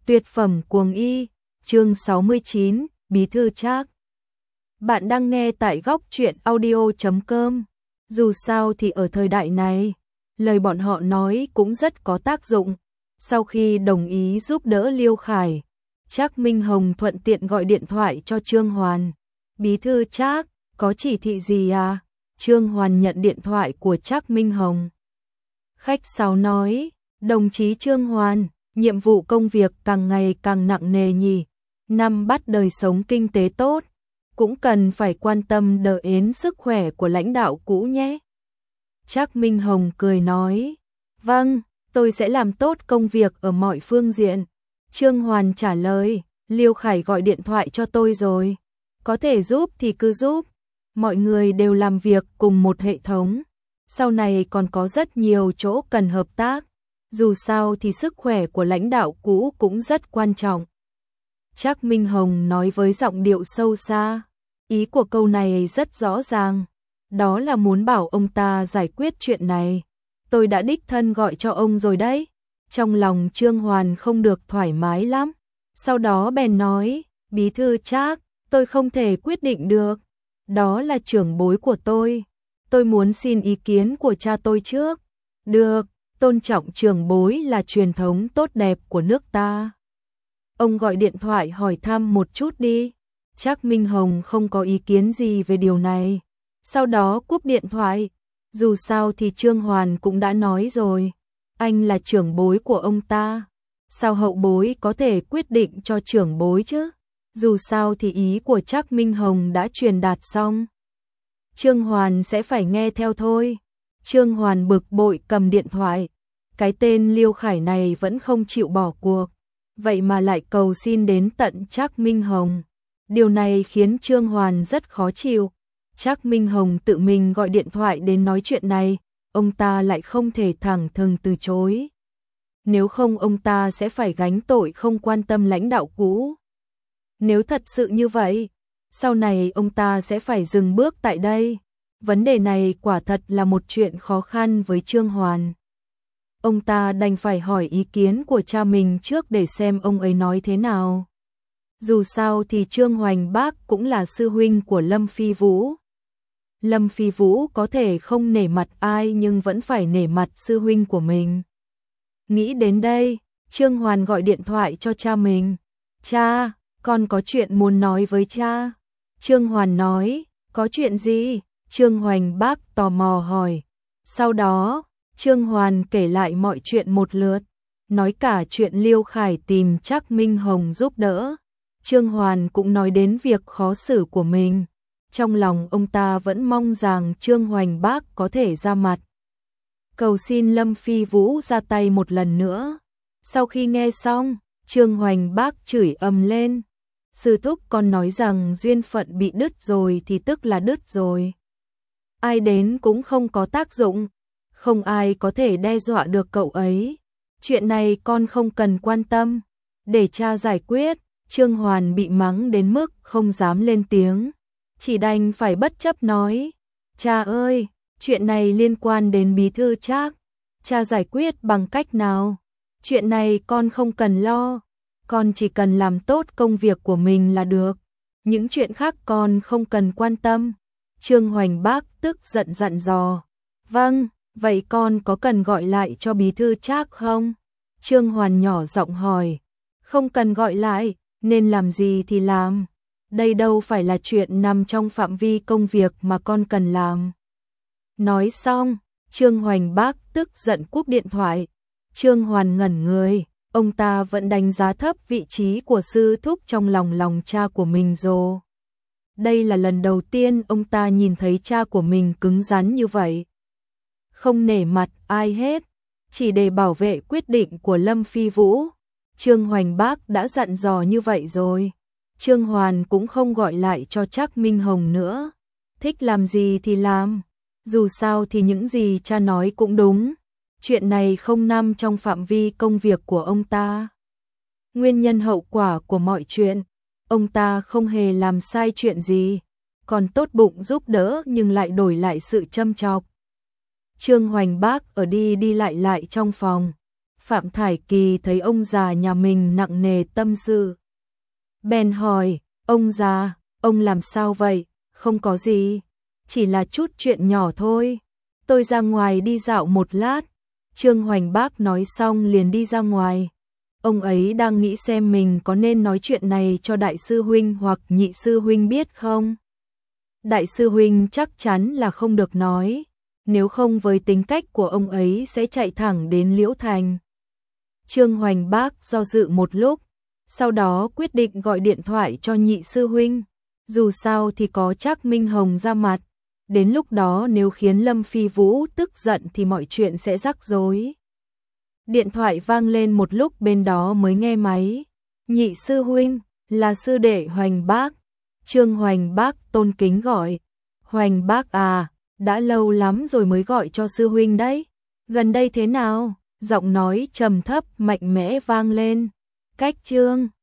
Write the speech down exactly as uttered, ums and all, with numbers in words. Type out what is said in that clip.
Tuyệt phẩm cuồng y, chương sáu mươi chín, Bí thư Trác. Bạn đang nghe tại góc truyện audio chấm com. Dù sao thì ở thời đại này, lời bọn họ nói cũng rất có tác dụng. Sau khi đồng ý giúp đỡ Liêu Khải, Trác Minh Hồng thuận tiện gọi điện thoại cho Trương Hoàn. Bí thư Trác, có chỉ thị gì à? Trương Hoàn nhận điện thoại của Trác Minh Hồng. Khách sáo nói, đồng chí Trương Hoàn, nhiệm vụ công việc càng ngày càng nặng nề nhỉ, năm bắt đời sống kinh tế tốt, cũng cần phải quan tâm đến sức khỏe của lãnh đạo cũ nhé. Trác Minh Hồng cười nói, vâng, tôi sẽ làm tốt công việc ở mọi phương diện. Trương Hoàn trả lời, Liêu Khải gọi điện thoại cho tôi rồi, có thể giúp thì cứ giúp, mọi người đều làm việc cùng một hệ thống, sau này còn có rất nhiều chỗ cần hợp tác. Dù sao thì sức khỏe của lãnh đạo cũ cũng rất quan trọng. Trác Minh Hồng nói với giọng điệu sâu xa. Ý của câu này rất rõ ràng. Đó là muốn bảo ông ta giải quyết chuyện này. Tôi đã đích thân gọi cho ông rồi đấy. Trong lòng Trương Hoàn không được thoải mái lắm. Sau đó bèn nói, Bí thư Trác, tôi không thể quyết định được. Đó là trưởng bối của tôi. Tôi muốn xin ý kiến của cha tôi trước. Được. Tôn trọng trưởng bối là truyền thống tốt đẹp của nước ta. Ông gọi điện thoại hỏi thăm một chút đi. Trác Minh Hồng không có ý kiến gì về điều này. Sau đó cúp điện thoại. Dù sao thì Trương Hoàn cũng đã nói rồi. Anh là trưởng bối của ông ta. Sao hậu bối có thể quyết định cho trưởng bối chứ? Dù sao thì ý của Trác Minh Hồng đã truyền đạt xong. Trương Hoàn sẽ phải nghe theo thôi. Trương Hoàn bực bội cầm điện thoại. Cái tên Liêu Khải này vẫn không chịu bỏ cuộc, vậy mà lại cầu xin đến tận Trác Minh Hồng. Điều này khiến Trương Hoàn rất khó chịu. Trác Minh Hồng tự mình gọi điện thoại đến nói chuyện này, ông ta lại không thể thẳng thừng từ chối. Nếu không ông ta sẽ phải gánh tội không quan tâm lãnh đạo cũ. Nếu thật sự như vậy, sau này ông ta sẽ phải dừng bước tại đây. Vấn đề này quả thật là một chuyện khó khăn với Trương Hoàn. Ông ta đành phải hỏi ý kiến của cha mình trước để xem ông ấy nói thế nào. Dù sao thì Trương Hoành Bác cũng là sư huynh của Lâm Phi Vũ. Lâm Phi Vũ có thể không nể mặt ai nhưng vẫn phải nể mặt sư huynh của mình. Nghĩ đến đây, Trương Hoàn gọi điện thoại cho cha mình. Cha, con có chuyện muốn nói với cha. Trương Hoàn nói, có chuyện gì? Trương Hoành Bác tò mò hỏi. Sau đó, Trương Hoàn kể lại mọi chuyện một lượt, nói cả chuyện Liêu Khải tìm Trác Minh Hồng giúp đỡ. Trương Hoàn cũng nói đến việc khó xử của mình. Trong lòng ông ta vẫn mong rằng Trương Hoành Bác có thể ra mặt, cầu xin Lâm Phi Vũ ra tay một lần nữa. Sau khi nghe xong, Trương Hoành Bác chửi ầm lên. Sư thúc con nói rằng duyên phận bị đứt rồi thì tức là đứt rồi. Ai đến cũng không có tác dụng. Không ai có thể đe dọa được cậu ấy. Chuyện này con không cần quan tâm. Để cha giải quyết. Trương Hoàn bị mắng đến mức không dám lên tiếng. Chỉ đành phải bất chấp nói. Cha ơi, chuyện này liên quan đến Bí thư Trác. Cha giải quyết bằng cách nào? Chuyện này con không cần lo. Con chỉ cần làm tốt công việc của mình là được. Những chuyện khác con không cần quan tâm. Trương Hoành Bác tức giận dặn dò. Vâng. Vậy con có cần gọi lại cho Bí thư Trác không? Trương Hoàn nhỏ giọng hỏi. Không cần gọi lại, nên làm gì thì làm. Đây đâu phải là chuyện nằm trong phạm vi công việc mà con cần làm. Nói xong, Trương Hoành Bác tức giận cúp điện thoại. Trương Hoàn ngẩn người, ông ta vẫn đánh giá thấp vị trí của sư thúc trong lòng lòng cha của mình rồi. Đây là lần đầu tiên ông ta nhìn thấy cha của mình cứng rắn như vậy. Không nể mặt ai hết, chỉ để bảo vệ quyết định của Lâm Phi Vũ. Trương Hoành Bác đã dặn dò như vậy rồi. Trương Hoàn cũng không gọi lại cho Trác Minh Hồng nữa. Thích làm gì thì làm. Dù sao thì những gì cha nói cũng đúng. Chuyện này không nằm trong phạm vi công việc của ông ta. Nguyên nhân hậu quả của mọi chuyện, ông ta không hề làm sai chuyện gì. Còn tốt bụng giúp đỡ nhưng lại đổi lại sự châm chọc. Trương Hoành Bác ở đi đi lại lại trong phòng. Phạm Thải Kỳ thấy ông già nhà mình nặng nề tâm sự. Bèn hỏi, ông già, ông làm sao vậy? Không có gì, chỉ là chút chuyện nhỏ thôi. Tôi ra ngoài đi dạo một lát. Trương Hoành Bác nói xong liền đi ra ngoài. Ông ấy đang nghĩ xem mình có nên nói chuyện này cho đại sư huynh hoặc nhị sư huynh biết không? Đại sư huynh chắc chắn là không được nói, nếu không với tính cách của ông ấy sẽ chạy thẳng đến Liễu Thành. Trương Hoành Bác do dự một lúc, sau đó quyết định gọi điện thoại cho nhị sư huynh. Dù sao thì có Trác Minh Hồng ra mặt, đến lúc đó nếu khiến Lâm Phi Vũ tức giận thì mọi chuyện sẽ rắc rối. Điện thoại vang lên một lúc bên đó mới nghe máy. Nhị sư huynh, là sư đệ Hoành Bác. Trương Hoành Bác tôn kính gọi. Hoành Bác à, đã lâu lắm rồi mới gọi cho sư huynh đấy. Gần đây thế nào? Giọng nói trầm thấp mạnh mẽ vang lên. Cách Trương